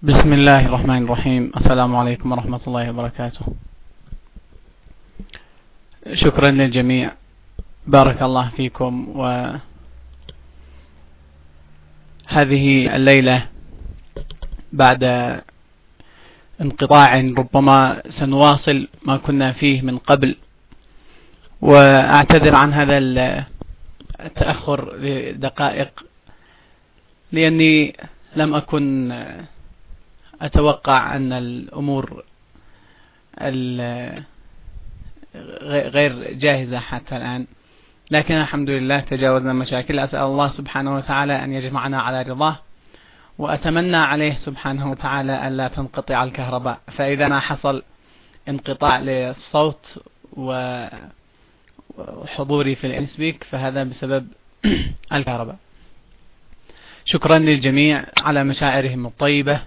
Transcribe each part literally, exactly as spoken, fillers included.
بسم الله الرحمن الرحيم. السلام عليكم ورحمة الله وبركاته. شكرا للجميع، بارك الله فيكم. وهذه الليلة بعد انقطاع ربما سنواصل ما كنا فيه من قبل، وأعتذر عن هذا التأخر لدقائق لأني لم أكن أتوقع أن الأمور غير جاهزة حتى الآن، لكن الحمد لله تجاوزنا مشاكل. أسأل الله سبحانه وتعالى أن يجمعنا على رضاه، وأتمنى عليه سبحانه وتعالى أن لا تنقطع الكهرباء، فإذا ما حصل انقطاع للصوت وحضوري في الانسبيك فهذا بسبب الكهرباء. شكرا للجميع على مشاعرهم الطيبة،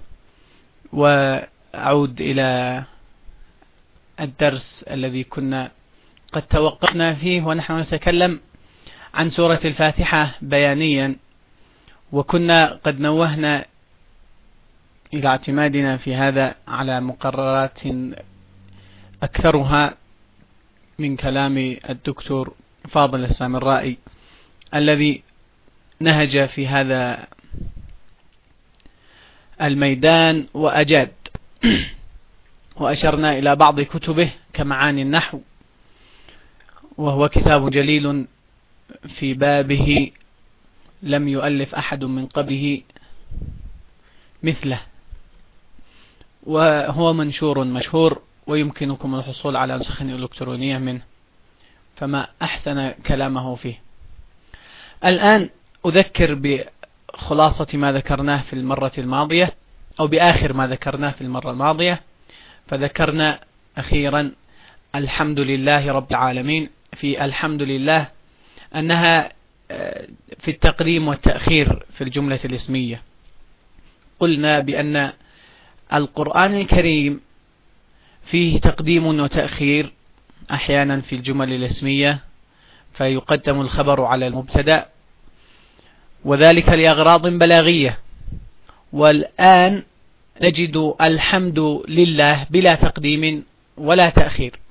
وأعود إلى الدرس الذي كنا قد توقفنا فيه ونحن نتكلم عن سورة الفاتحة بيانيا، وكنا قد نوهنا إلى اعتمادنا في هذا على مقررات أكثرها من كلام الدكتور فاضل السامرائي الذي نهج في هذا الميدان وأجاد، وأشرنا إلى بعض كتبه كمعاني النحو، وهو كتاب جليل في بابه لم يؤلف أحد من قبله مثله، وهو منشور مشهور ويمكنكم الحصول على نسخ إلكترونية منه، فما أحسن كلامه فيه. الآن أذكر بخلاصة ما ذكرناه في المرة الماضية، أو بآخر ما ذكرناه في المرة الماضية. فذكرنا أخيرا الحمد لله رب العالمين. في الحمد لله أنها في التقديم والتأخير في الجملة الاسمية. قلنا بأن القرآن الكريم فيه تقديم وتأخير أحيانا في الجمل الاسمية، فيقدم الخبر على المبتدأ، وذلك لأغراض بلاغية. والآن نجد الحمد لله بلا تقديم ولا تأخير،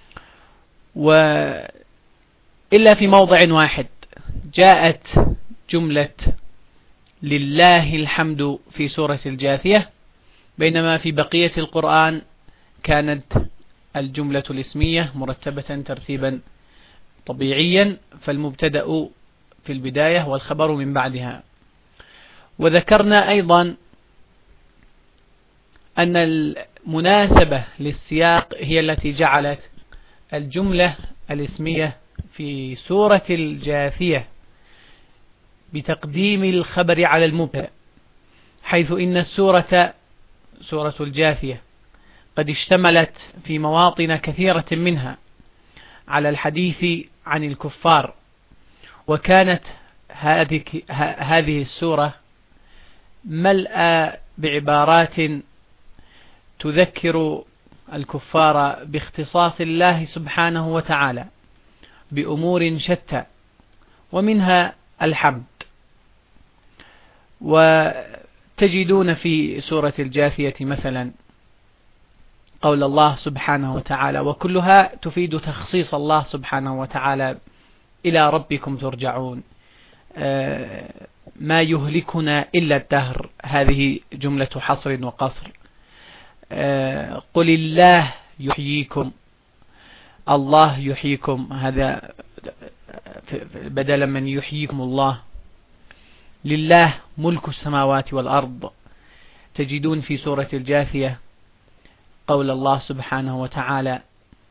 وإلا في موضع واحد جاءت جملة لله الحمد في سورة الجاثية، بينما في بقية القرآن كانت الجملة الاسمية مرتبة ترتيبا طبيعيا، فالمبتدأ في البداية والخبر من بعدها. وذكرنا أيضا أن المناسبة للسياق هي التي جعلت الجملة الاسمية في سورة الجاثية بتقديم الخبر على المبتدأ، حيث إن السورة سورة الجاثية قد اشتملت في مواطن كثيرة منها على الحديث عن الكفار، وكانت هذه هذه السورة ملأى بعبارات تذكر الكفار باختصاص الله سبحانه وتعالى بأمور شتى، ومنها الحمد. وتجدون في سورة الجاثية مثلا قول الله سبحانه وتعالى، وكلها تفيد تخصيص الله سبحانه وتعالى: إلى ربكم ترجعون، ما يهلكنا إلا الدهر، هذه جملة حصر وقصر. قل الله يحييكم، الله يحييكم، هذا بدلا من يحييكم الله. لله ملك السماوات والأرض. تجدون في سورة الجاثية قول الله سبحانه وتعالى: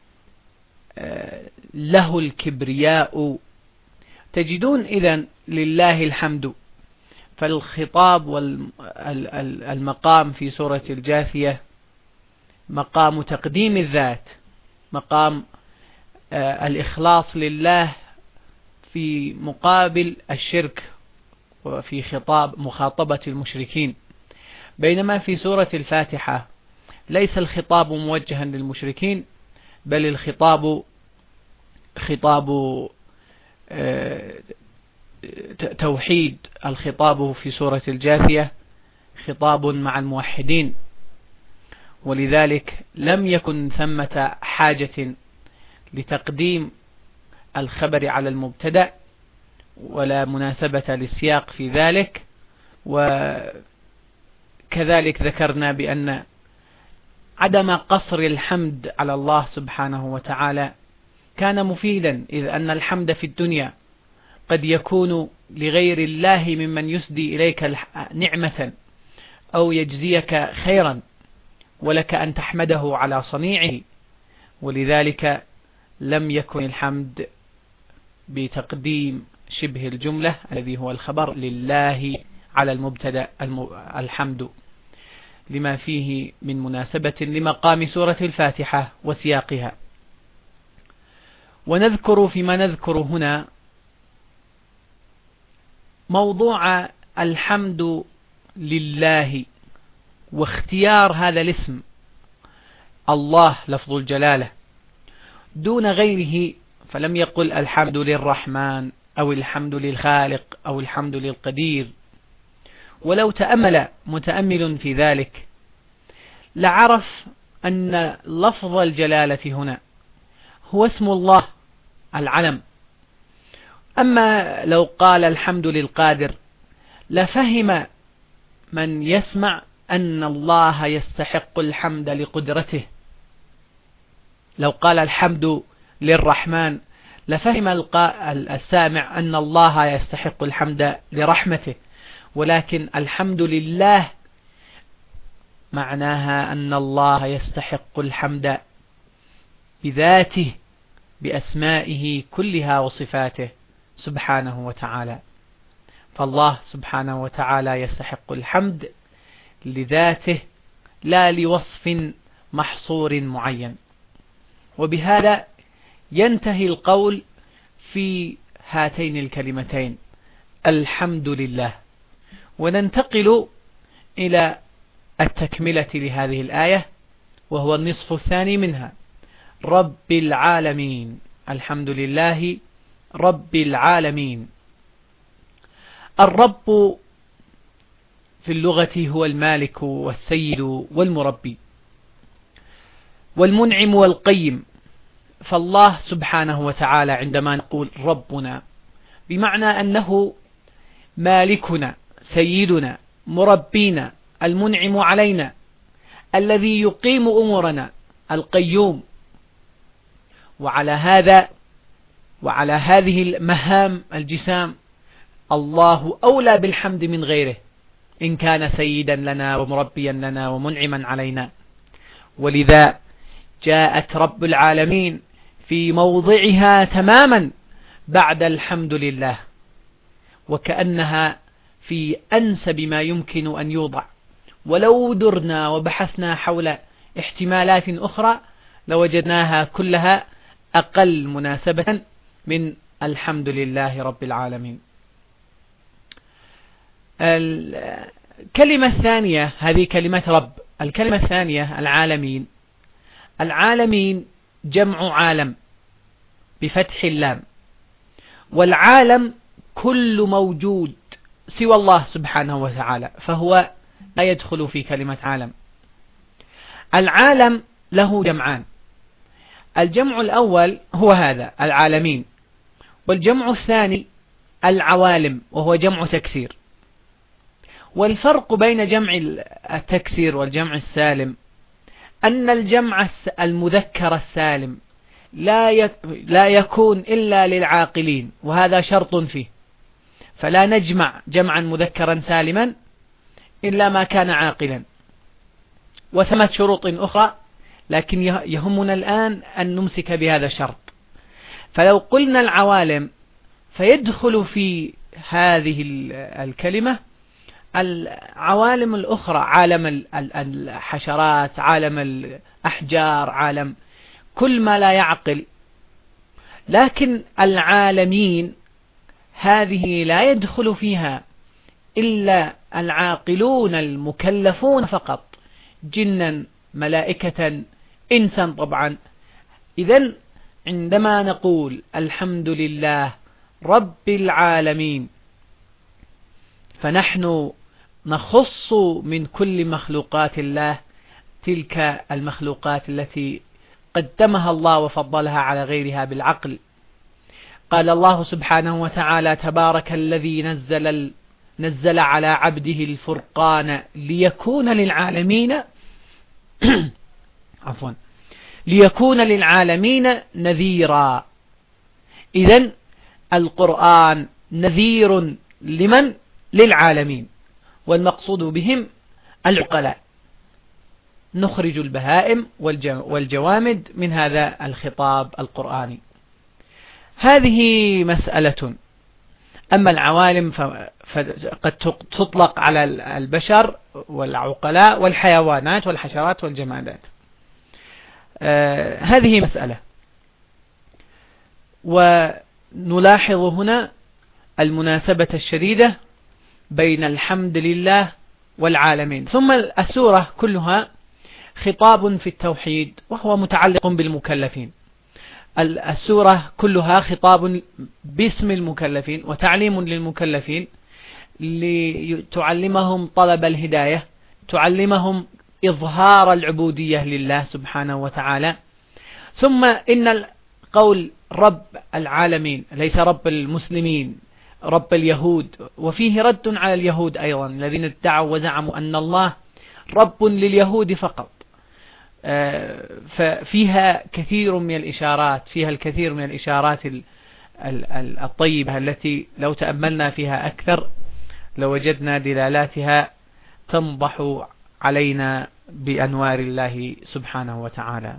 له الكبرياء. تجدون إذن لله الحمد. فالخطاب والمقام في سورة الجاثية مقام تقديم الذات، مقام الإخلاص لله في مقابل الشرك وفي خطاب مخاطبة المشركين. بينما في سورة الفاتحة ليس الخطاب موجها للمشركين، بل الخطاب خطاب توحيد. الخطاب في سورة الجاثية خطاب مع الموحدين، ولذلك لم يكن ثمة حاجة لتقديم الخبر على المبتدأ ولا مناسبة للسياق في ذلك. وكذلك ذكرنا بأن عدم قصر الحمد على الله سبحانه وتعالى كان مفيدا، إذ أن الحمد في الدنيا قد يكون لغير الله ممن يسدي إليك نعمة أو يجزيك خيرا، ولك أن تحمده على صنيعه. ولذلك لم يكن الحمد بتقديم شبه الجملة الذي هو الخبر لله على المبتدأ الحمد، لما فيه من مناسبة لمقام سورة الفاتحة وسياقها. ونذكر فيما نذكر هنا موضوع الحمد لله واختيار هذا الاسم الله لفظ الجلالة دون غيره، فلم يقل الحمد للرحمن أو الحمد للخالق أو الحمد للقدير. ولو تأمل متأمل في ذلك لعرف أن لفظ الجلالة هنا هو اسم الله العلم. أما لو قال الحمد للقادر لفهم من يسمع أن الله يستحق الحمد لقدرته. لو قال الحمد للرحمن لفهم السامع أن الله يستحق الحمد لرحمته، ولكن الحمد لله معناها أن الله يستحق الحمد بذاته بأسمائه كلها وصفاته سبحانه وتعالى. فالله سبحانه وتعالى يستحق الحمد لذاته لا لوصف محصور معين. وبهذا ينتهي القول في هاتين الكلمتين الحمد لله. وننتقل إلى التكملة لهذه الآية، وهو النصف الثاني منها، رب العالمين. الحمد لله رب العالمين. الرب في اللغة هو المالك والسيد والمربي والمنعم والقيم. فالله سبحانه وتعالى عندما نقول ربنا بمعنى أنه مالكنا سيدنا مربينا المنعم علينا الذي يقيم أمورنا القيوم. وعلى هذا وعلى هذه المهام الجسام الله أولى بالحمد من غيره إن كان سيدا لنا ومربيا لنا ومنعما علينا. ولذا جاءت رب العالمين في موضعها تماما بعد الحمد لله، وكأنها في أنسب ما يمكن أن يوضع. ولو درنا وبحثنا حول احتمالات أخرى لوجدناها كلها أقل مناسبة من الحمد لله رب العالمين. الكلمة الثانية هذه كلمة رب. الكلمة الثانية العالمين. العالمين جمع عالم بفتح اللام، والعالم كل موجود سوى الله سبحانه وتعالى، فهو لا يدخل في كلمة عالم. العالم له جمعان، الجمع الأول هو هذا العالمين، والجمع الثاني العوالم وهو جمع تكسير. والفرق بين جمع التكسير والجمع السالم أن الجمع المذكر السالم لا لا يكون إلا للعاقلين، وهذا شرط فيه، فلا نجمع جمعا مذكرا سالما إلا ما كان عاقلا. وثمت شروط أخرى لكن يهمنا الآن أن نمسك بهذا الشرط. فلو قلنا العوالم فيدخل في هذه الكلمة العوالم الأخرى، عالم الحشرات، عالم الأحجار، عالم كل ما لا يعقل. لكن العالمين هذه لا يدخل فيها إلا العاقلون المكلفون فقط، جنا ملائكة إنسا طبعا. إذن عندما نقول الحمد لله رب العالمين فنحن نخص من كل مخلوقات الله تلك المخلوقات التي قدمها الله وفضلها على غيرها بالعقل. قال الله سبحانه وتعالى: تبارك الذي نزل نزل على عبده الفرقان ليكون للعالمين عفوا ليكون للعالمين نذيرا. إذن القرآن نذير لمن؟ للعالمين، والمقصود بهم العقلاء. نخرج البهائم والجوامد من هذا الخطاب القرآني. هذه مسألة. أما العوالم فقد تطلق على البشر والعقلاء والحيوانات والحشرات والجمادات. آه هذه مسألة. ونلاحظ هنا المناسبة الشديدة بين الحمد لله والعالمين. ثم السورة كلها خطاب في التوحيد وهو متعلق بالمكلفين. السورة كلها خطاب باسم المكلفين وتعليم للمكلفين لتعلمهم طلب الهداية، تعلمهم إظهار العبودية لله سبحانه وتعالى. ثم إن القول رب العالمين ليس رب المسلمين، رب اليهود، وفيه رد على اليهود أيضا الذين ادعوا وزعموا أن الله رب لليهود فقط. ففيها كثير من الإشارات فيها الكثير من الإشارات الطيبة التي لو تأملنا فيها أكثر لوجدنا دلالاتها تنضح علينا بأنوار الله سبحانه وتعالى.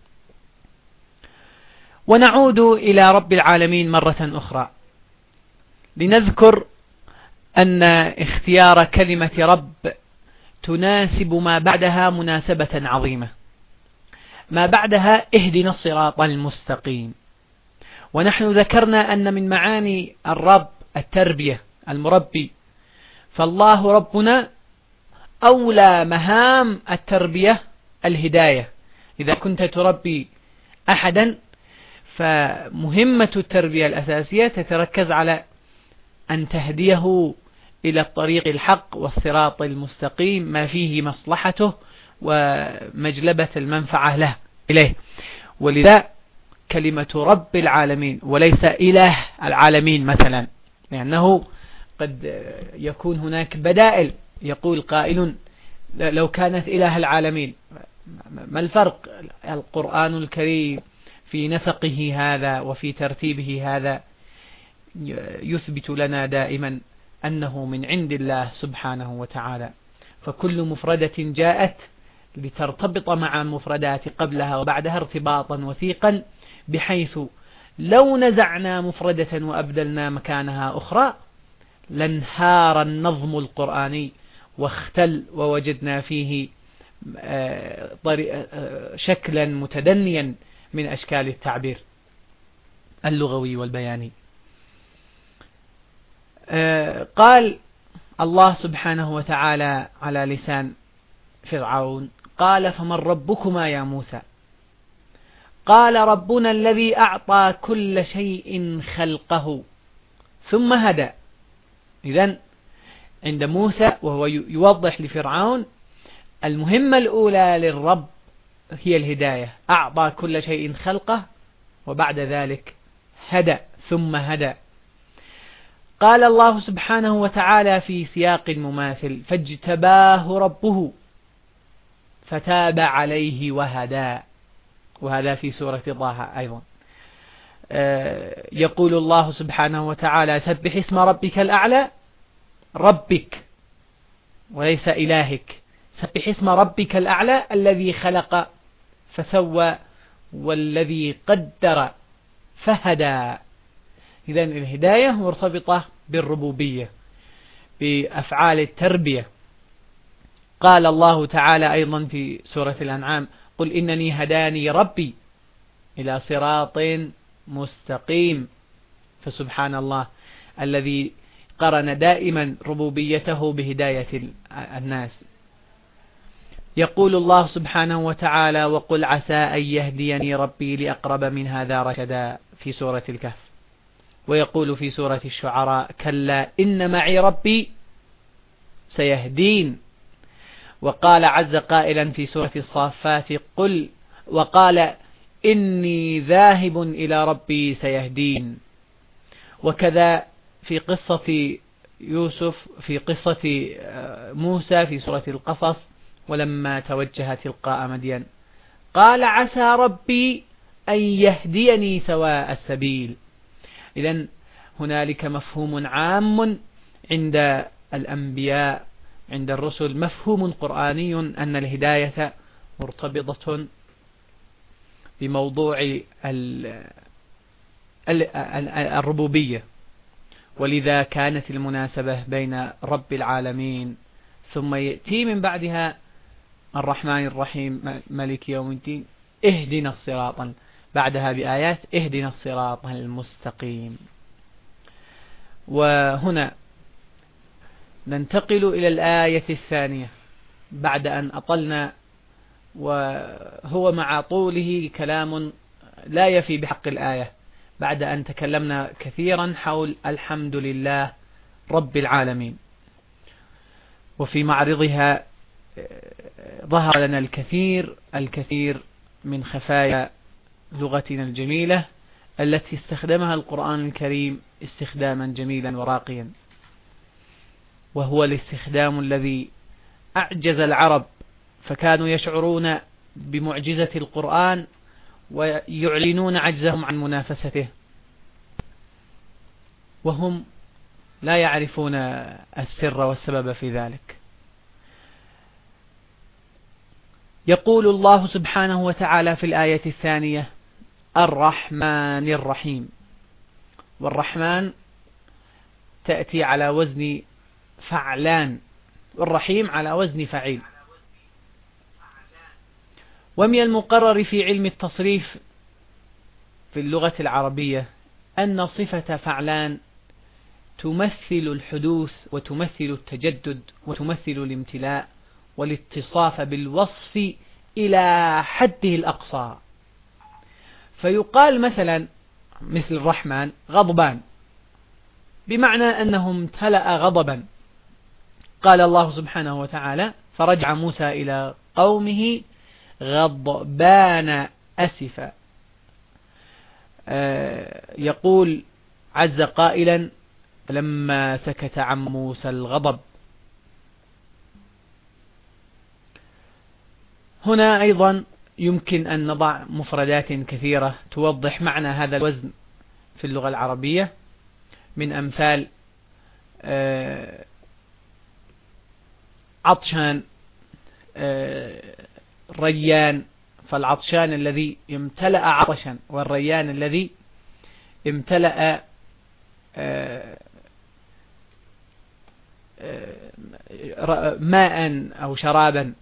ونعود إلى رب العالمين مرة أخرى لنذكر أن اختيار كلمة رب تناسب ما بعدها مناسبة عظيمة. ما بعدها اهدنا الصراط المستقيم. ونحن ذكرنا أن من معاني الرب التربية، المربي. فالله ربنا أولى مهام التربية الهداية. إذا كنت تربي أحدا فمهمة التربية الأساسية تتركز على أن تهديه إلى الطريق الحق والصراط المستقيم ما فيه مصلحته ومجلبة المنفعة له إليه. ولذا كلمة رب العالمين وليس إله العالمين مثلا، لأنه قد يكون هناك بدائل. يقول قائل لو كانت إله العالمين، ما الفرق؟ القرآن الكريم في نسقه هذا وفي ترتيبه هذا يثبت لنا دائما أنه من عند الله سبحانه وتعالى. فكل مفردة جاءت لترتبط مع المفردات قبلها وبعدها ارتباطا وثيقا، بحيث لو نزعنا مفردة وأبدلنا مكانها أخرى لانهار النظم القرآني واختل، ووجدنا فيه شكلا متدنيا من أشكال التعبير اللغوي والبياني. قال الله سبحانه وتعالى على لسان فرعون: قال فمن ربكما يا موسى؟ قال ربنا الذي أعطى كل شيء خلقه ثم هدى. إذن عند موسى وهو يوضح لفرعون المهمة الأولى للرب هي الهداية. أعطى كل شيء خلقه وبعد ذلك هدى ثم هدى. قال الله سبحانه وتعالى في سياق مماثل: فاجتباه ربه فتاب عليه وهدى. وهذا في سورة طه أيضا. يقول الله سبحانه وتعالى: سبح اسم ربك الأعلى، ربك وليس إلهك. سبح اسم ربك الأعلى الذي خلق فسوى والذي قدر فهدى. إذن الهداية مرتبطة بالربوبية، بأفعال التربية. قال الله تعالى أيضا في سورة الأنعام: قل إنني هداني ربي إلى صراط مستقيم. فسبحان الله الذي قرن دائما ربوبيته بهداية الناس. يقول الله سبحانه وتعالى: وقل عسى أن يهديني ربي لأقرب من هذا رشدا في سورة الكهف. ويقول في سورة الشعراء: كلا إن معي ربي سيهدين. وقال عز قائلا في سورة الصافات قل وقال إني ذاهب إلى ربي سيهدين. وكذا في قصة يوسف في قصة موسى في سورة القصص ولما توجه تلقاء مدين قال عسى ربي أن يهديني سواء السبيل. إذن هنالك مفهوم عام عند الأنبياء عند الرسل، مفهوم قرآني أن الهداية مرتبطة بموضوع الربوبية، ولذا كانت المناسبة بين رب العالمين ثم يأتي من بعدها الرحمن الرحيم مالك يوم الدين اهدنا الصراط، بعدها بآيات اهدنا الصراط المستقيم. وهنا ننتقل إلى الآية الثانية بعد أن أطلنا، وهو مع طوله كلام لا يفي بحق الآية، بعد أن تكلمنا كثيرا حول الحمد لله رب العالمين، وفي معرضها ظهر لنا الكثير الكثير من خفايا لغتنا الجميلة التي استخدمها القرآن الكريم استخداما جميلا وراقيا، وهو الاستخدام الذي أعجز العرب، فكانوا يشعرون بمعجزة القرآن ويعلنون عجزهم عن منافسته، وهم لا يعرفون السر والسبب في ذلك. يقول الله سبحانه وتعالى في الآية الثانية الرحمن الرحيم، والرحمن تأتي على وزن فعلان، والرحيم على وزن فعيل. ومن المقرر في علم التصريف في اللغة العربية أن صفة فعلان تمثل الحدوث وتمثل التجدد وتمثل الامتلاء والاتصاف بالوصف إلى حده الأقصى. فيقال مثلا مثل الرحمن غضبان، بمعنى أنه امتلأ غضبا. قال الله سبحانه وتعالى فرجع موسى إلى قومه غضبان أسفا. يقول عز قائلا لما سكت عن موسى الغضب. هنا أيضا يمكن أن نضع مفردات كثيرة توضح معنى هذا الوزن في اللغة العربية، من أمثال عطشان، ريان، فالعطشان الذي امتلأ عطشا، والريان الذي امتلأ ماء أو شرابا.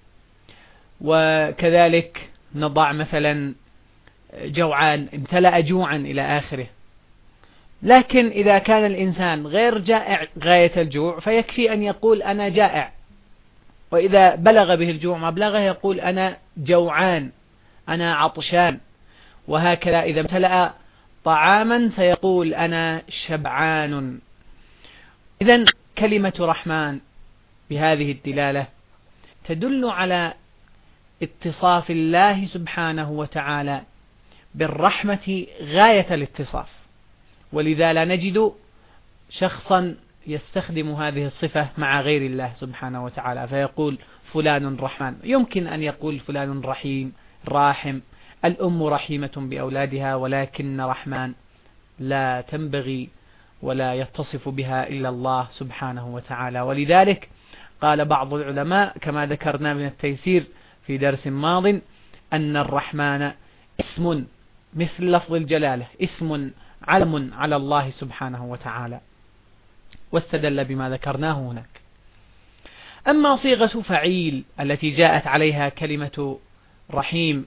وكذلك نضع مثلا جوعان امتلأ جوعا إلى آخره. لكن إذا كان الإنسان غير جائع غاية الجوع فيكفي أن يقول أنا جائع، وإذا بلغ به الجوع مبلغه يقول أنا جوعان، أنا عطشان. وهكذا إذا امتلأ طعاما سيقول أنا شبعان. إذن كلمة رحمن بهذه الدلالة تدل على اتصاف الله سبحانه وتعالى بالرحمة غاية الاتصاف، ولذا لا نجد شخصا يستخدم هذه الصفة مع غير الله سبحانه وتعالى فيقول فلان رحمن. يمكن أن يقول فلان رحيم راحم، الأم رحيمة بأولادها، ولكن رحمن لا تنبغي ولا يتصف بها إلا الله سبحانه وتعالى. ولذلك قال بعض العلماء كما ذكرنا من التيسير في درس ماض أن الرحمن اسم مثل لفظ الجلالة، اسم علم على الله سبحانه وتعالى، واستدل بما ذكرناه هناك. أما صيغة فعيل التي جاءت عليها كلمة رحيم،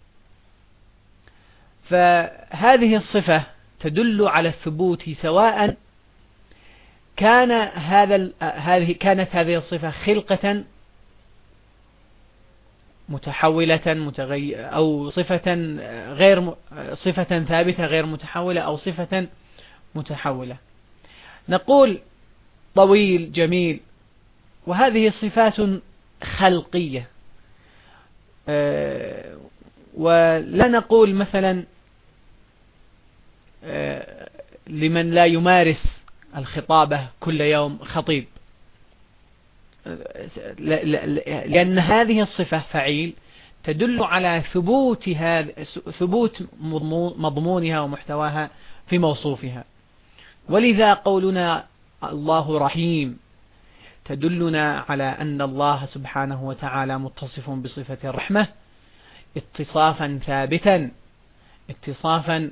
فهذه الصفة تدل على الثبوت، سواء كان هذا هذه كانت هذه الصفة خلقة متحولة متغير، أو صفة غير صفة ثابتة غير متحولة، أو صفة متحولة. نقول طويل جميل وهذه صفات خلقية، ولا نقول مثلا لمن لا يمارس الخطابة كل يوم خطيب، لأن هذه الصفة فعيل تدل على ثبوت هذا ثبوت مضمونها ومحتواها في موصوفها. ولذا قولنا الله رحيم تدلنا على أن الله سبحانه وتعالى متصف بصفة الرحمة اتصافا ثابتا، اتصافا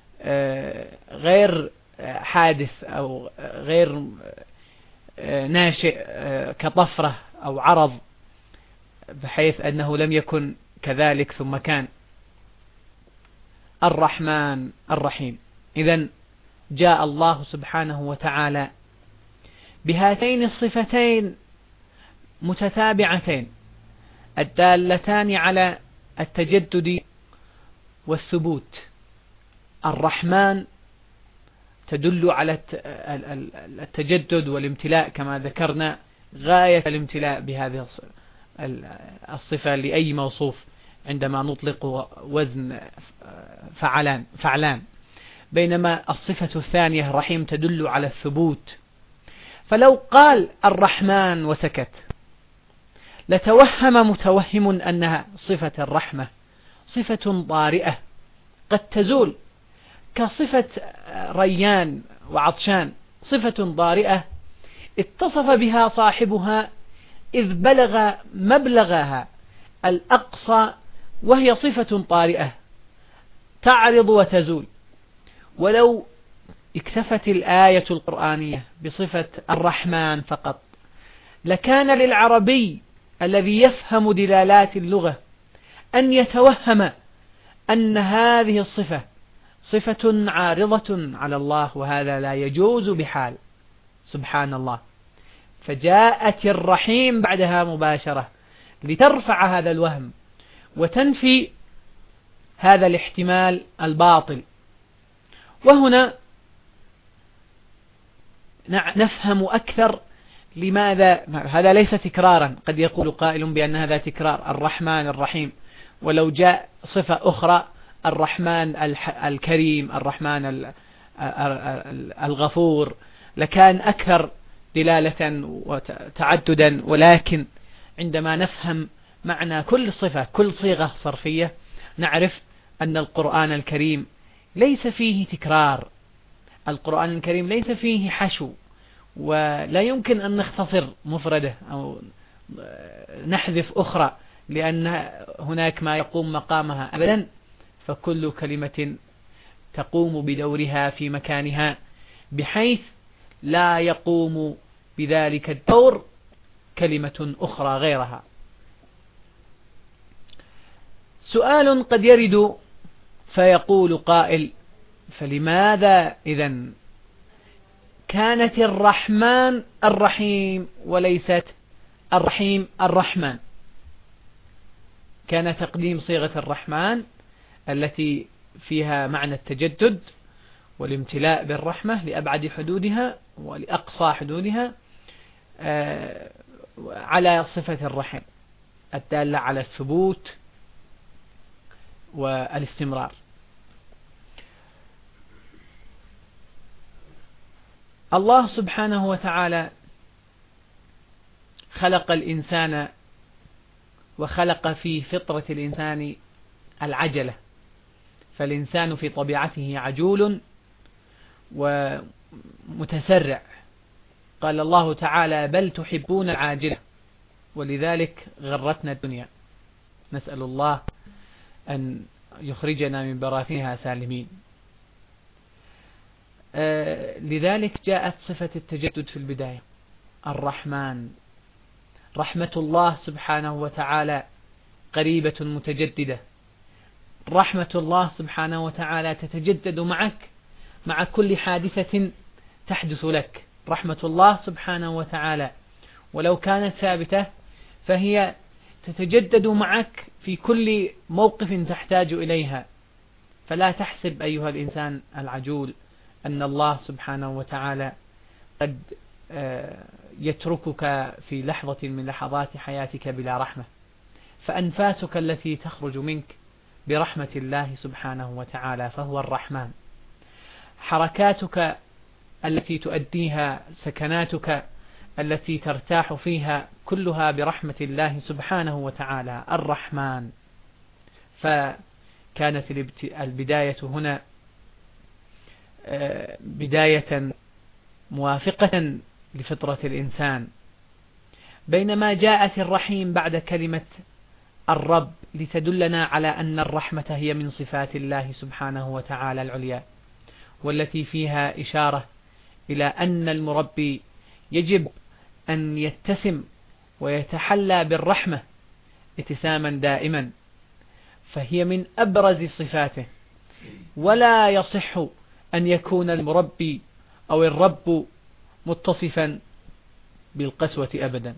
غير حادث أو غير ناشئ كطفرة أو عرض، بحيث أنه لم يكن كذلك ثم كان. الرحمن الرحيم. إذن جاء الله سبحانه وتعالى بهاتين الصفتين متتابعتين الدالتان على التجدد والثبوت. الرحمن تدل على التجدد والامتلاء كما ذكرنا، غاية الامتلاء بهذه الصفة لأي موصوف عندما نطلق وزن فعلان فعلان. بينما الصفة الثانية رحيم تدل على الثبوت. فلو قال الرحمن وسكت لتوهم متوهم أنها صفة الرحمة صفة طارئة قد تزول، كصفة ريان وعطشان، صفة طارئة اتصف بها صاحبها إذ بلغ مبلغها الأقصى، وهي صفة طارئة تعرض وتزول. ولو اكتفت الآية القرآنية بصفة الرحمن فقط لكان للعربي الذي يفهم دلالات اللغة أن يتوهم أن هذه الصفة صفة عارضة على الله، وهذا لا يجوز بحال. سبحان الله. فجاءت الرحيم بعدها مباشرة لترفع هذا الوهم وتنفي هذا الاحتمال الباطل. وهنا نفهم أكثر لماذا هذا ليس تكرارا. قد يقول قائل بأن هذا تكرار، الرحمن الرحيم، ولو جاء صفة أخرى الرحمن الكريم، الرحمن الغفور، لكان أكثر دلالة وتعددا. ولكن عندما نفهم معنى كل صفة كل صيغة صرفية نعرف أن القرآن الكريم ليس فيه تكرار، القرآن الكريم ليس فيه حشو، ولا يمكن أن نختصر مفردة أو نحذف أخرى لأن هناك ما يقوم مقامها أبدا. فكل كلمة تقوم بدورها في مكانها بحيث لا يقوم بذلك الدور كلمة أخرى غيرها. سؤال قد يرد فيقول قائل: فلماذا إذن كانت الرحمن الرحيم وليست الرحيم الرحمن؟ كان تقديم صيغة الرحمن التي فيها معنى التجدد والامتلاء بالرحمة لأبعد حدودها ولأقصى حدودها على صفة الرحم الدالة على الثبوت والاستمرار. الله سبحانه وتعالى خلق الإنسان وخلق في فطرة الإنسان العجلة، فالإنسان في طبيعته عجول ومتسرع. قال الله تعالى: بل تحبون العاجلة ولذلك غرتنا الدنيا. نسأل الله أن يخرجنا من براثنها سالمين. آه لذلك جاءت صفة التجدد في البداية. الرحمن، رحمة الله سبحانه وتعالى قريبة متجددة. رحمة الله سبحانه وتعالى تتجدد معك مع كل حادثة تحدث لك. رحمة الله سبحانه وتعالى ولو كانت ثابتة فهي تتجدد معك في كل موقف تحتاج إليها. فلا تحسب أيها الإنسان العجول أن الله سبحانه وتعالى قد يتركك في لحظة من لحظات حياتك بلا رحمة، فأنفاسك التي تخرج منك برحمة الله سبحانه وتعالى فهو الرحمن، حركاتك التي تؤديها، سكناتك التي ترتاح فيها، كلها برحمة الله سبحانه وتعالى الرحمن. فكانت البداية هنا بداية موافقة لفطرة الإنسان، بينما جاءت الرحيم بعد كلمة الرب لتدلنا على أن الرحمة هي من صفات الله سبحانه وتعالى العليا، والتي فيها إشارة إلى أن المربي يجب أن يتسم ويتحلى بالرحمة اتساما دائما، فهي من أبرز صفاته، ولا يصح أن يكون المربي أو الرب متصفا بالقسوة أبدا.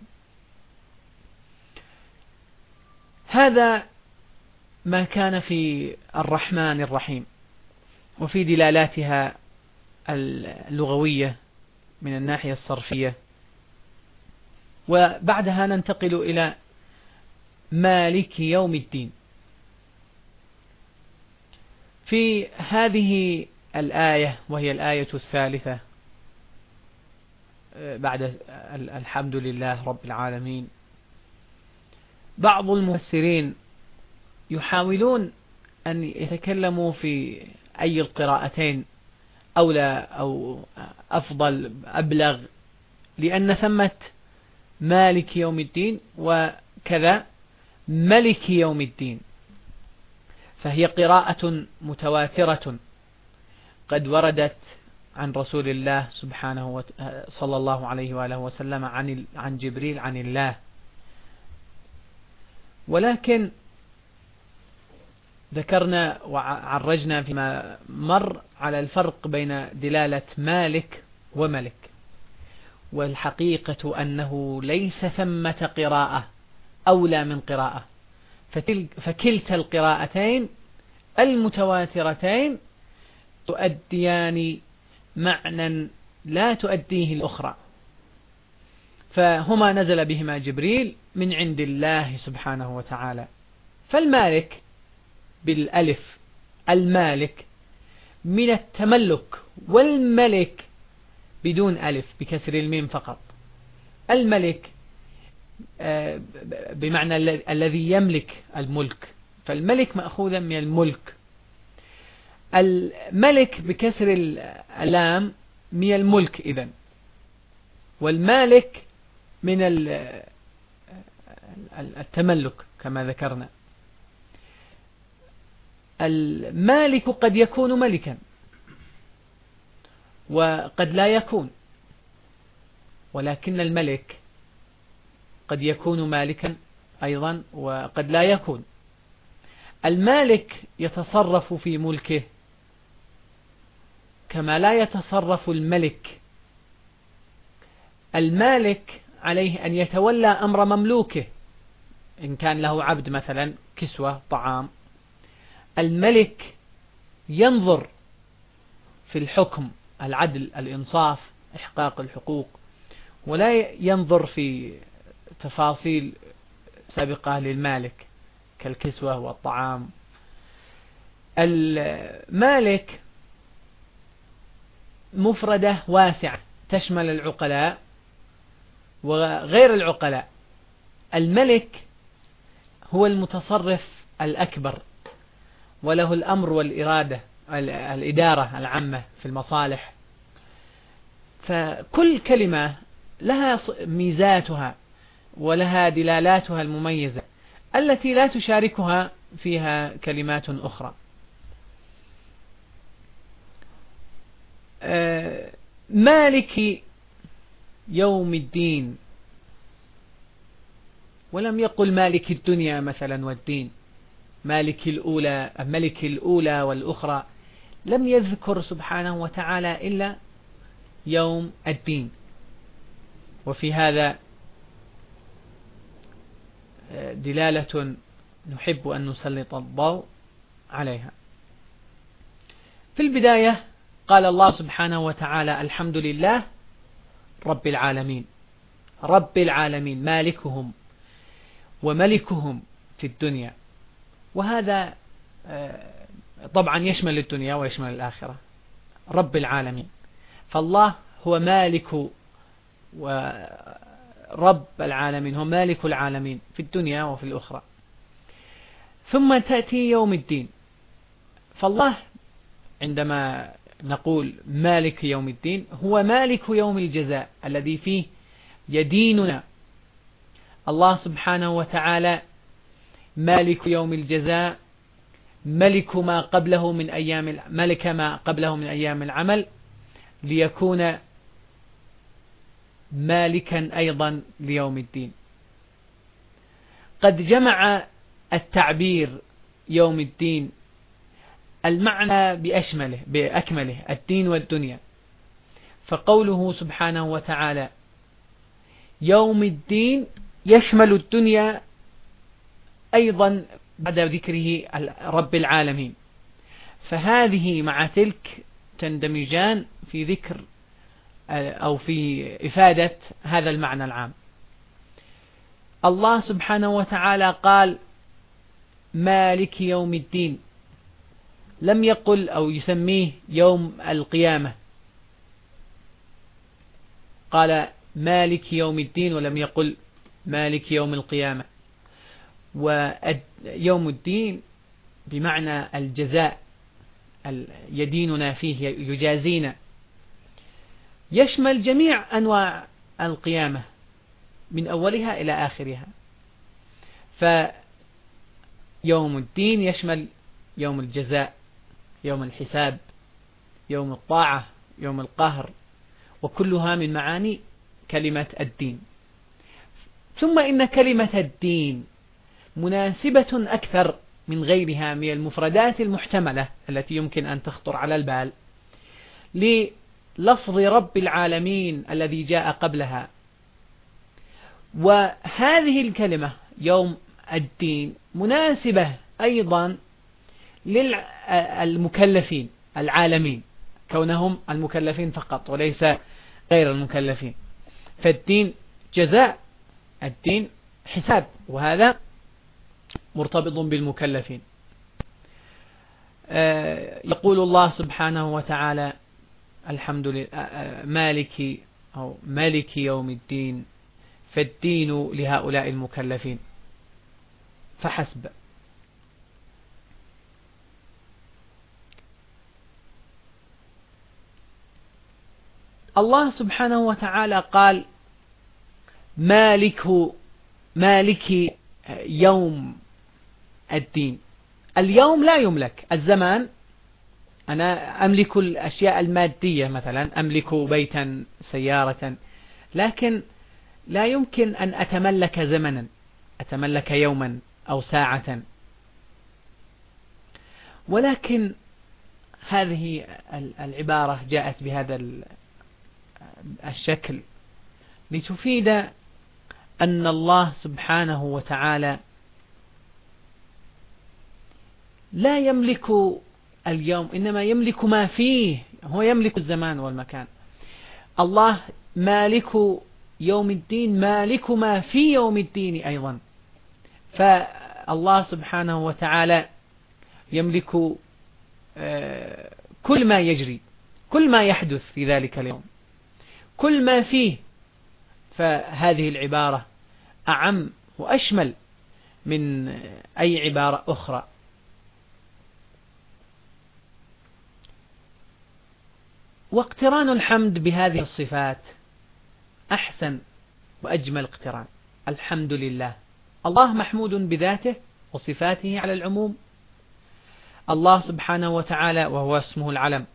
هذا ما كان في الرحمن الرحيم وفي دلالاتها اللغوية من الناحية الصرفية. وبعدها ننتقل إلى مالك يوم الدين. في هذه الآية وهي الآية الثالثة بعد الحمد لله رب العالمين، بعض المفسرين يحاولون أن يتكلموا في أي القراءتين أولى أو أفضل أبلغ، لأن ثمة مالك يوم الدين وكذا ملك يوم الدين، فهي قراءة متواترة قد وردت عن رسول الله سبحانه صلى الله عليه وآله وسلم عن عن جبريل عن الله. ولكن ذكرنا وعرجنا فيما مر على الفرق بين دلالة مالك وملك، والحقيقة أنه ليس ثمة قراءة أولى من قراءة، فكلتا القراءتين المتواترتين تؤديان معنى لا تؤديه الأخرى، فهما نزل بهما جبريل من عند الله سبحانه وتعالى. فالمالك بالألف، المالك من التملك، والملك بدون ألف بكسر الميم فقط. الملك بمعنى الذي يملك الملك، فالملك مأخوذا من الملك. الملك بكسر اللام من الملك إذن، والمالك من التملك كما ذكرنا. المالك قد يكون ملكا وقد لا يكون، ولكن الملك قد يكون مالكا أيضا وقد لا يكون. المالك يتصرف في ملكه كما لا يتصرف الملك. المالك عليه أن يتولى أمر مملوكه إن كان له عبد مثلا، كسوة، طعام. الملك ينظر في الحكم، العدل، الإنصاف، إحقاق الحقوق، ولا ينظر في تفاصيل سابقة للمالك كالكسوة والطعام. المالك مفردة واسعة تشمل العقلاء وغير العقلاء. الملك هو المتصرف الأكبر، وله الأمر والإرادة، الإدارة العامة في المصالح. فكل كلمة لها ميزاتها ولها دلالاتها المميزة التي لا تشاركها فيها كلمات أخرى. مالك يوم الدين، ولم يقل مالك الدنيا مثلا والدين، مالك الأولى، ملك الأولى والأخرى، لم يذكر سبحانه وتعالى إلا يوم الدين. وفي هذا دلالة نحب أن نسلط الضوء عليها. في البداية قال الله سبحانه وتعالى: الحمد لله رب العالمين، رب العالمين مالكهم وملكهم في الدنيا، وهذا طبعا يشمل الدنيا ويشمل الآخرة. رب العالمين، فالله هو مالك ورب العالمين، هو مالك العالمين في الدنيا وفي الأخرى. ثم تأتي يوم الدين، فالله عندما نقول مالك يوم الدين هو مالك يوم الجزاء الذي فيه يديننا. الله سبحانه وتعالى مالك يوم الجزاء، ملك ما قبله من أيام ملك ما قبله من أيام العمل ليكون مالكا أيضا ليوم الدين. قد جمع التعبير يوم الدين المعنى بأشمله بأكمله، الدين والدنيا، فقوله سبحانه وتعالى يوم الدين يشمل الدنيا أيضا بعد ذكره رب العالمين، فهذه مع تلك تندمجان في ذكر أو في إفادة هذا المعنى العام. الله سبحانه وتعالى قال مالك يوم الدين، لم يقل أو يسميه يوم القيامة، قال مالك يوم الدين ولم يقل مالك يوم القيامة. ويوم الدين بمعنى الجزاء، يديننا فيه يجازينا، يشمل جميع أنواع القيامة من أولها إلى آخرها. فيوم الدين يشمل يوم الجزاء، يوم الحساب، يوم الطاعة، يوم القهر، وكلها من معاني كلمة الدين. ثم إن كلمة الدين مناسبة أكثر من غيرها من المفردات المحتملة التي يمكن أن تخطر على البال للفظ رب العالمين الذي جاء قبلها. وهذه الكلمة يوم الدين مناسبة أيضا للمكلفين العالمين، كونهم المكلفين فقط وليس غير المكلفين، فالدين جزاء، الدين حساب، وهذا مرتبط بالمكلفين. يقول الله سبحانه وتعالى الحمد لله مالك أو مالك يوم الدين، فالدين لهؤلاء المكلفين فحسب. الله سبحانه وتعالى قال مالك مالك يوم الدين. اليوم لا يملك، الزمان أنا أملك الأشياء المادية، مثلا أملك بيتا، سيارة، لكن لا يمكن أن أتملك زمنا، أتملك يوما أو ساعة. ولكن هذه العبارة جاءت بهذا الشكل لتفيد أن الله سبحانه وتعالى لا يملك اليوم، إنما يملك ما فيه، هو يملك الزمان والمكان. الله مالك يوم الدين، مالك ما في يوم الدين أيضا. فالله سبحانه وتعالى يملك كل ما يجري، كل ما يحدث في ذلك اليوم، كل ما فيه. فهذه العبارة أعم وأشمل من أي عبارة أخرى. واقتران الحمد بهذه الصفات أحسن وأجمل اقتران. الحمد لله، الله محمود بذاته وصفاته على العموم. الله سبحانه وتعالى وهو اسمه العلم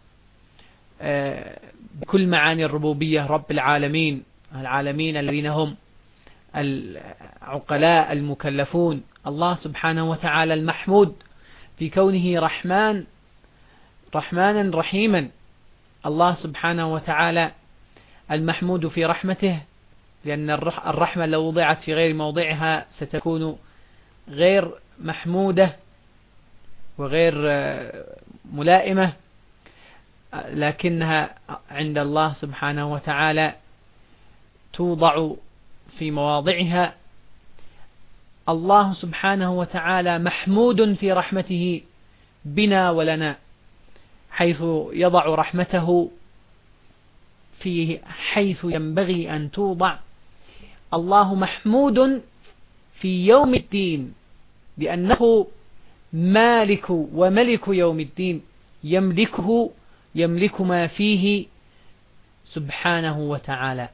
بكل معاني الربوبية، رب العالمين، العالمين الذين هم العقلاء المكلفون. الله سبحانه وتعالى المحمود في كونه رحمن رحمانا رحيما. الله سبحانه وتعالى المحمود في رحمته، لأن الرحمة لو وضعت في غير موضعها ستكون غير محمودة وغير ملائمة، لكنها عند الله سبحانه وتعالى توضع في مواضعها. الله سبحانه وتعالى محمود في رحمته بنا ولنا، حيث يضع رحمته في حيث ينبغي أن توضع. الله محمود في يوم الدين لأنه مالك وملك يوم الدين، يملكه يملك ما فيه سبحانه وتعالى.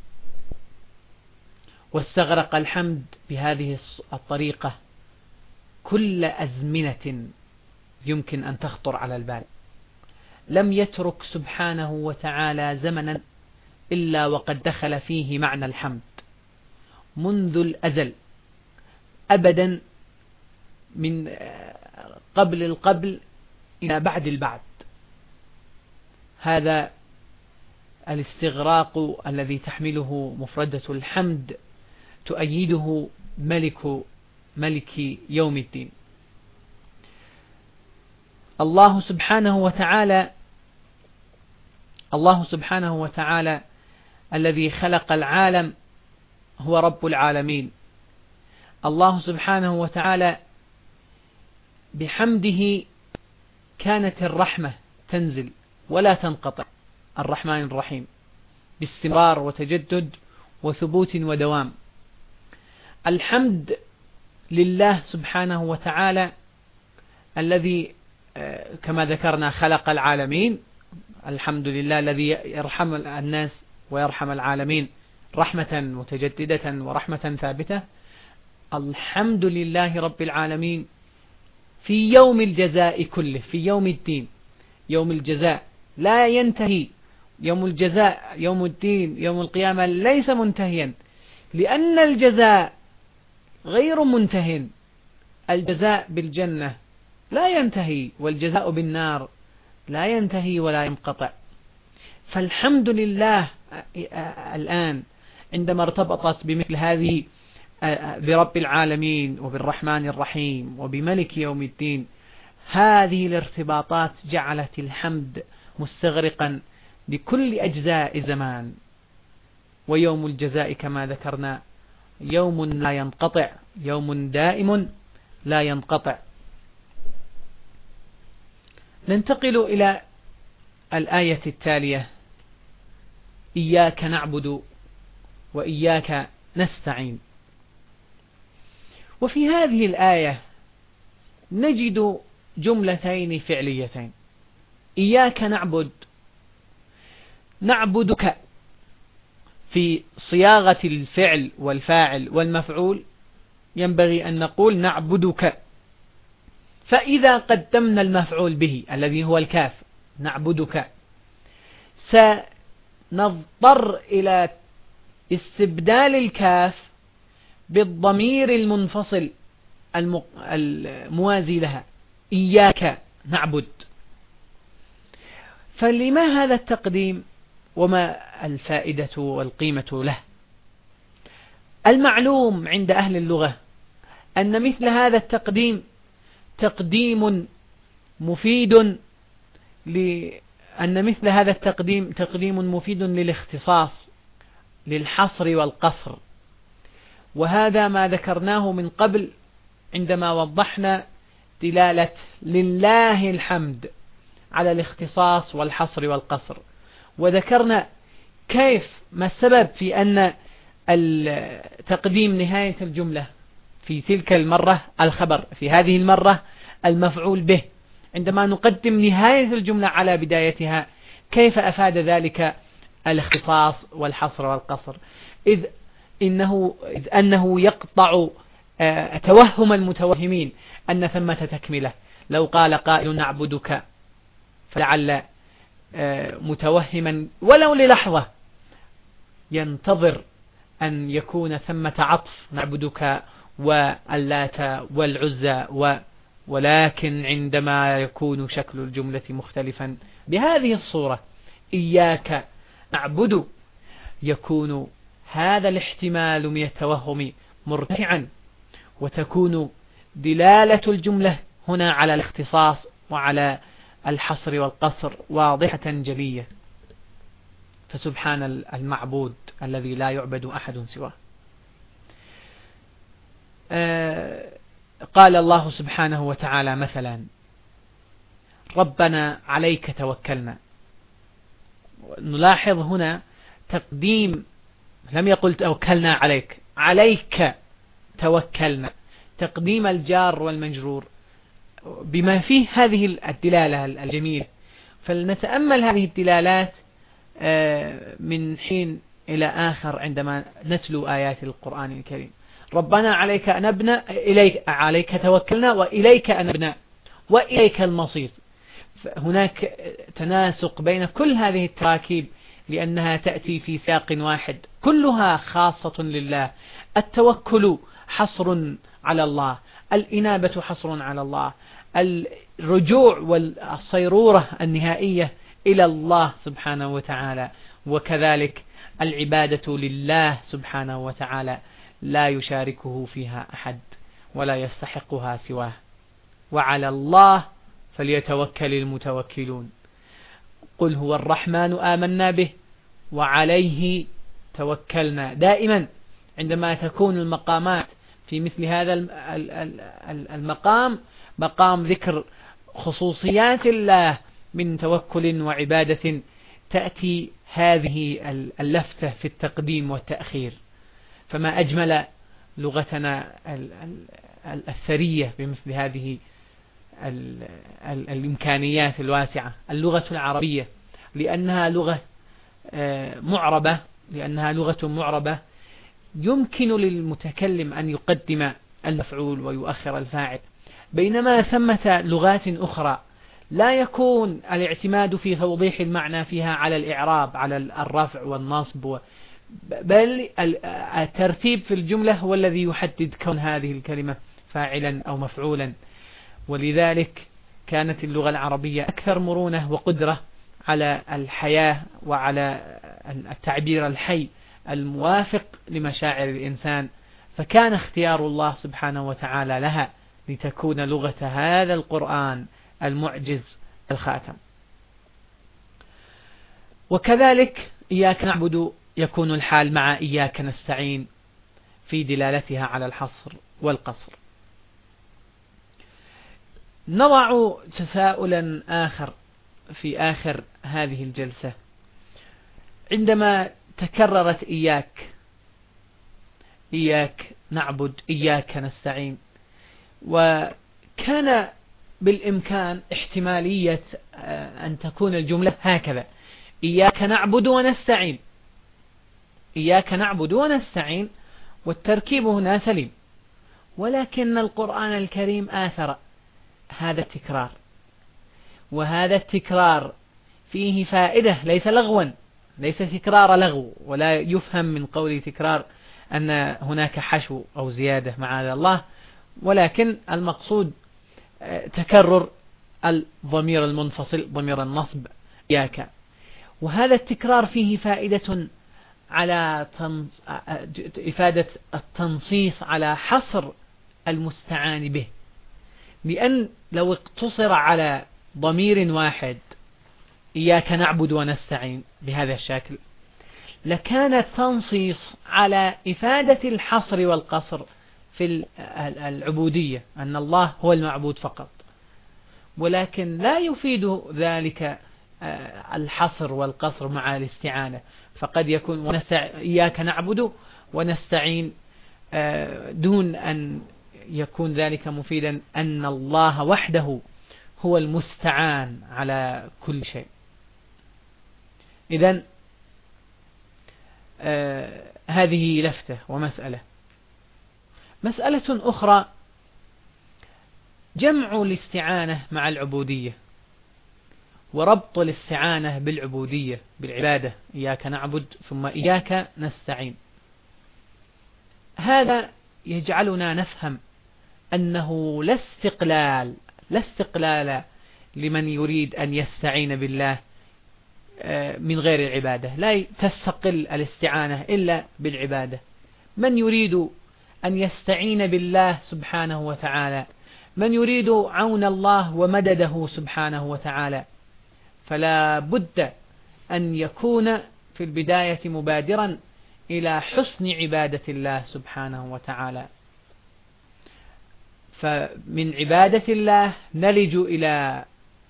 واستغرق الحمد بهذه الطريقة كل أزمنة يمكن أن تخطر على البال. لم يترك سبحانه وتعالى زمنا إلا وقد دخل فيه معنى الحمد منذ الأزل أبدا، من قبل القبل إلى بعد البعد. هذا الاستغراق الذي تحمله مفردة الحمد تؤيده ملك ملك يوم الدين. الله سبحانه وتعالى الله سبحانه وتعالى الذي خلق العالم هو رب العالمين. الله سبحانه وتعالى بحمده كانت الرحمة تنزل ولا تنقطع، الرحمن الرحيم باستمرار وتجدد وثبوت ودوام. الحمد لله سبحانه وتعالى الذي كما ذكرنا خلق العالمين. الحمد لله الذي يرحم الناس ويرحم العالمين رحمة متجددة ورحمة ثابتة. الحمد لله رب العالمين في يوم الجزاء كله، في يوم الدين، يوم الجزاء لا ينتهي. يوم الجزاء يوم الدين يوم القيامة ليس منتهيا، لأن الجزاء غير منتهٍ. الجزاء بالجنة لا ينتهي، والجزاء بالنار لا ينتهي ولا ينقطع. فالحمد لله الآن عندما ارتبطت بمثل هذه برب العالمين وبالرحمن الرحيم وبملك يوم الدين، هذه الارتباطات جعلت الحمد مستغرقا لكل أجزاء زمان. ويوم الجزاء كما ذكرنا يوم لا ينقطع، يوم دائم لا ينقطع. ننتقل إلى الآية التالية: إياك نعبد وإياك نستعين. وفي هذه الآية نجد جملتين فعليتين: إياك نعبد، نعبدك في صياغة الفعل والفاعل والمفعول ينبغي أن نقول نعبدك. فإذا قدمنا المفعول به الذي هو الكاف نعبدك، سنضطر إلى استبدال الكاف بالضمير المنفصل الموازي لها، إياك نعبد. فلما هذا التقديم وما الفائدة والقيمة له؟ المعلوم عند أهل اللغة أن مثل هذا التقديم تقديم مفيد لأن مثل هذا التقديم تقديم مفيد للاختصاص، للحصر والقصر. وهذا ما ذكرناه من قبل عندما وضحنا دلالة لله الحمد على الاختصاص والحصر والقصر، وذكرنا كيف ما السبب في أن تقديم نهاية الجملة في تلك المرة الخبر، في هذه المرة المفعول به. عندما نقدم نهاية الجملة على بدايتها كيف أفاد ذلك الاختصاص والحصر والقصر؟ إذ إنه إذ أنه يقطع توهم المتوهمين أن ثمة تكملة. لو قال قائل نعبدك، فلعل متوهما ولو للحظة ينتظر أن يكون ثمة عطف نعبدك واللات والعزى و ولكن عندما يكون شكل الجملة مختلفا بهذه الصورة إياك نعبد، يكون هذا الاحتمال من التوهم مرتفعا، وتكون دلالة الجملة هنا على الاختصاص وعلى الحصر والقصر واضحة جلية. فسبحان المعبود الذي لا يعبد أحد سواه. قال الله سبحانه وتعالى مثلا: ربنا عليك توكلنا. نلاحظ هنا تقديم، لم يقل توكلنا عليك، عليك توكلنا، تقديم الجار والمجرور بما فيه هذه الدلالة الجميلة. فلنتأمل هذه الدلالات من حين إلى آخر عندما نتلو آيات القرآن الكريم. ربنا عليك أنبنا، إليك عليك توكلنا، وإليك أنبنا، وإليك المصير. هناك تناسق بين كل هذه التراكيب لأنها تأتي في سياق واحد، كلها خاصة لله. التوكل حصر على الله، الإنابة حصر على الله، الرجوع والصيرورة النهائية إلى الله سبحانه وتعالى، وكذلك العبادة لله سبحانه وتعالى لا يشاركه فيها أحد ولا يستحقها سواه. وعلى الله فليتوكل المتوكلون. قل هو الرحمن آمنا به وعليه توكلنا. دائما عندما تكون المقامات في مثل هذا المقام، مقام ذكر خصوصيات الله من توكل وعبادة، تأتي هذه اللفتة في التقديم والتأخير. فما أجمل لغتنا الثرية بمثل هذه الإمكانيات الواسعة، اللغة العربية، لأنها لغة معربة، لأنها لغة معربة يمكن للمتكلم أن يقدم المفعول ويؤخر الفاعل، بينما ثمة لغات أخرى لا يكون الاعتماد في توضيح المعنى فيها على الإعراب، على الرفع والنصب، بل الترتيب في الجملة هو الذي يحدد كون هذه الكلمة فاعلا أو مفعولا. ولذلك كانت اللغة العربية أكثر مرونة وقدرة على الحياة وعلى التعبير الحي الموافق لمشاعر الإنسان، فكان اختيار الله سبحانه وتعالى لها لتكون لغة هذا القرآن المعجز الخاتم. وكذلك إياك نعبد يكون الحال مع إياك نستعين في دلالتها على الحصر والقصر. نضع تساؤلا آخر في آخر هذه الجلسة. عندما تكررت إياك إياك نعبد إياك نستعين، وكان بالإمكان احتمالية أن تكون الجملة هكذا: إياك نعبد ونستعين، إياك نعبد ونستعين، والتركيب هنا سليم. ولكن القرآن الكريم آثر هذا التكرار، وهذا التكرار فيه فائدة، ليس لغوا، ليس تكرار لغو، ولا يفهم من قول تكرار أن هناك حشو أو زيادة معاذ الله، ولكن المقصود تكرر الضمير المنفصل، ضمير النصب إياك. وهذا التكرار فيه فائدة على إفادة التنصيص على حصر المستعان به، لأن لو اقتصر على ضمير واحد إياك نعبد ونستعين بهذا الشكل، لكان التنصيص على إفادة الحصر والقصر في العبودية، أن الله هو المعبود فقط، ولكن لا يفيد ذلك الحصر والقصر مع الاستعانة. فقد يكون إياك نعبد ونستعين دون أن يكون ذلك مفيدا أن الله وحده هو المستعان على كل شيء. إذن آه هذه لفتة ومسألة. مسألة أخرى: جمع الاستعانة مع العبودية، وربط الاستعانة بالعبودية بالعبادة، إياك نعبد ثم إياك نستعين. هذا يجعلنا نفهم أنه لا استقلال لا استقلال لمن يريد أن يستعين بالله من غير العبادة، لا تستقل الاستعانة إلا بالعبادة. من يريد أن يستعين بالله سبحانه وتعالى، من يريد عون الله ومدده سبحانه وتعالى، فلا بد أن يكون في البداية مبادرا إلى حسن عبادة الله سبحانه وتعالى، فمن عبادة الله نلج إلى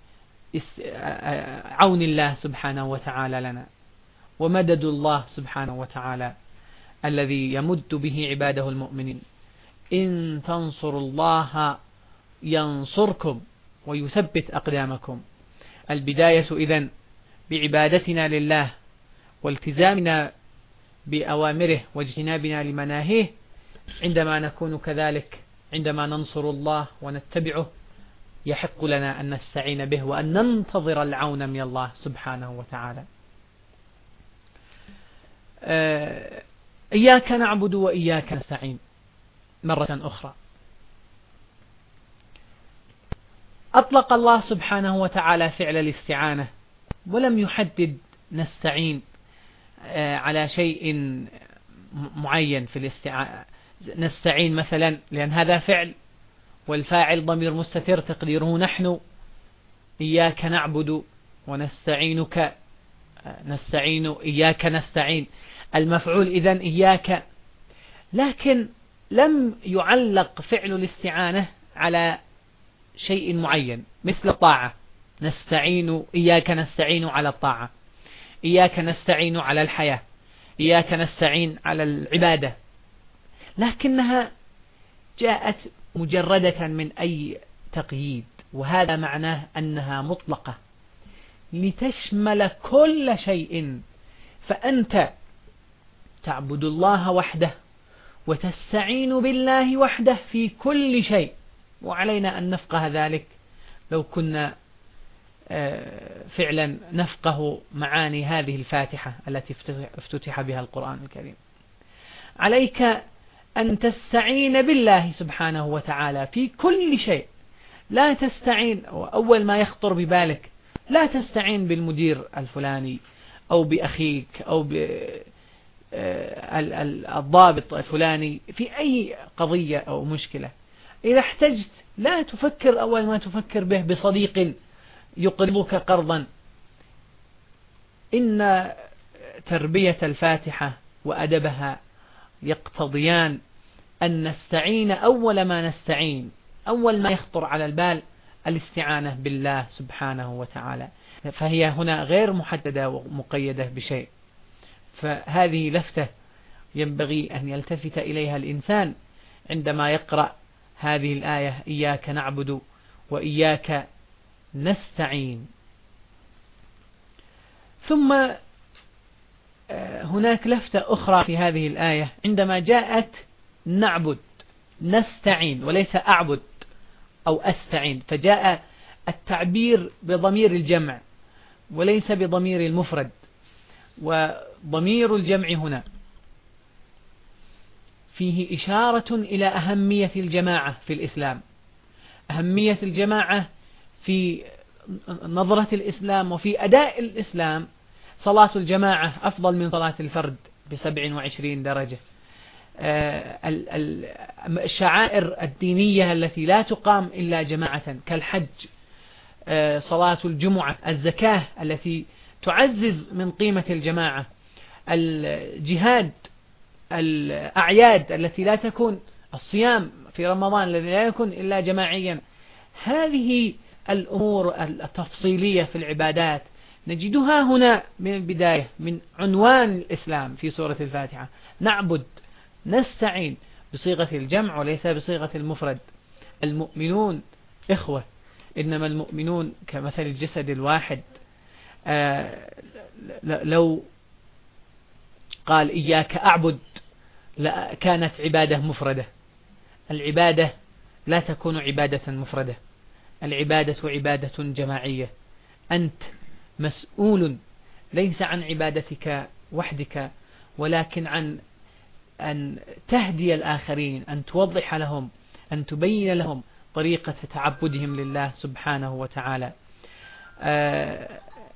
عون الله سبحانه وتعالى لنا، ومدد الله سبحانه وتعالى الذي يمد به عباده المؤمنين. إن تنصروا الله ينصركم ويثبت أقدامكم. البداية إذن بعبادتنا لله والتزامنا بأوامره واجتنابنا لمناهيه. عندما نكون كذلك، عندما ننصر الله ونتبعه، يحق لنا أن نستعين به وأن ننتظر العون من الله سبحانه وتعالى. إياك نعبد وإياك نستعين. مرة أخرى أطلق الله سبحانه وتعالى فعل الاستعانة ولم يحدد نستعين على شيء معين في الاستعانة. نستعين مثلا لأن هذا فعل والفاعل ضمير مستتر تقديره نحن، إياك نعبد ونستعينك نستعين إياك نستعين، المفعول إذن إياك، لكن لم يعلق فعل الاستعانة على شيء معين مثل الطاعة. نستعين إياك نستعين على الطاعة، إياك نستعين على الحياة، إياك نستعين على العبادة، لكنها جاءت مجردة من أي تقييد، وهذا معناه أنها مطلقة لتشمل كل شيء. فأنت تعبد الله وحده وتستعين بالله وحده في كل شيء، وعلينا أن نفقه ذلك لو كنا فعلا نفقه معاني هذه الفاتحة التي افتتح بها القرآن الكريم. عليك أن تستعين بالله سبحانه وتعالى في كل شيء. لا تستعين، أول ما يخطر ببالك لا تستعين بالمدير الفلاني أو بأخيك أو بالضابط الفلاني في أي قضية أو مشكلة. إذا احتجت لا تفكر أول ما تفكر به بصديق يقرضك قرضا. إن تربية الفاتحة وأدبها يقتضيان أن نستعين أول ما نستعين، أول ما يخطر على البال الاستعانة بالله سبحانه وتعالى، فهي هنا غير محددة ومقيدة بشيء. فهذه لفتة ينبغي أن يلتفت إليها الإنسان عندما يقرأ هذه الآية: إياك نعبد وإياك نستعين. ثم هناك لفتة أخرى في هذه الآية عندما جاءت نعبد نستعين وليس أعبد أو أستعين، فجاء التعبير بضمير الجمع وليس بضمير المفرد. وضمير الجمع هنا فيه إشارة إلى أهمية الجماعة في الإسلام، أهمية الجماعة في نظرة الإسلام وفي أداء الإسلام. صلاة الجماعة أفضل من صلاة الفرد بسبع وعشرين درجة. الشعائر الدينية التي لا تقام إلا جماعة كالحج، صلاة الجمعة، الزكاة التي تعزز من قيمة الجماعة، الجهاد، الأعياد التي لا تكون، الصيام في رمضان الذي لا يكون إلا جماعيا. هذه الأمور التفصيلية في العبادات نجدها هنا من البداية، من عنوان الإسلام في سورة الفاتحة: نعبد نستعين، بصيغة الجمع وليس بصيغة المفرد. المؤمنون إخوة، إنما المؤمنون كمثل الجسد الواحد. آه لو قال إياك أعبد كانت عبادة مفردة. العبادة لا تكون عبادة مفردة، العبادة عبادة جماعية. أنت مسؤول ليس عن عبادتك وحدك، ولكن عن أن تهدي الآخرين، أن توضح لهم، أن تبين لهم طريقة تعبدهم لله سبحانه وتعالى. آه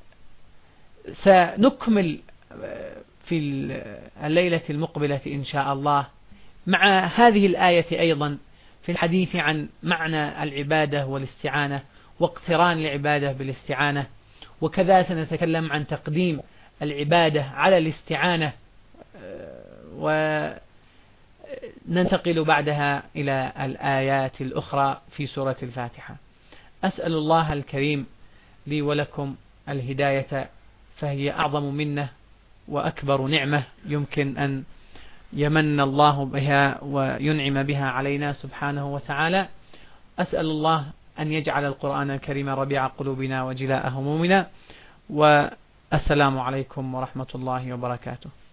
سنكمل في الليلة المقبلة إن شاء الله مع هذه الآية أيضا في الحديث عن معنى العبادة والاستعانة واقتران العبادة بالاستعانة، وكذا سنتكلم عن تقديم العبادة على الاستعانة، وننتقل بعدها إلى الآيات الأخرى في سورة الفاتحة. أسأل الله الكريم لي ولكم الهداية، فهي أعظم منة وأكبر نعمة يمكن أن يمن الله بها وينعم بها علينا سبحانه وتعالى. أسأل الله أن يجعل القرآن الكريم ربيع قلوبنا وجلاء همومنا، والسلام عليكم ورحمة الله وبركاته.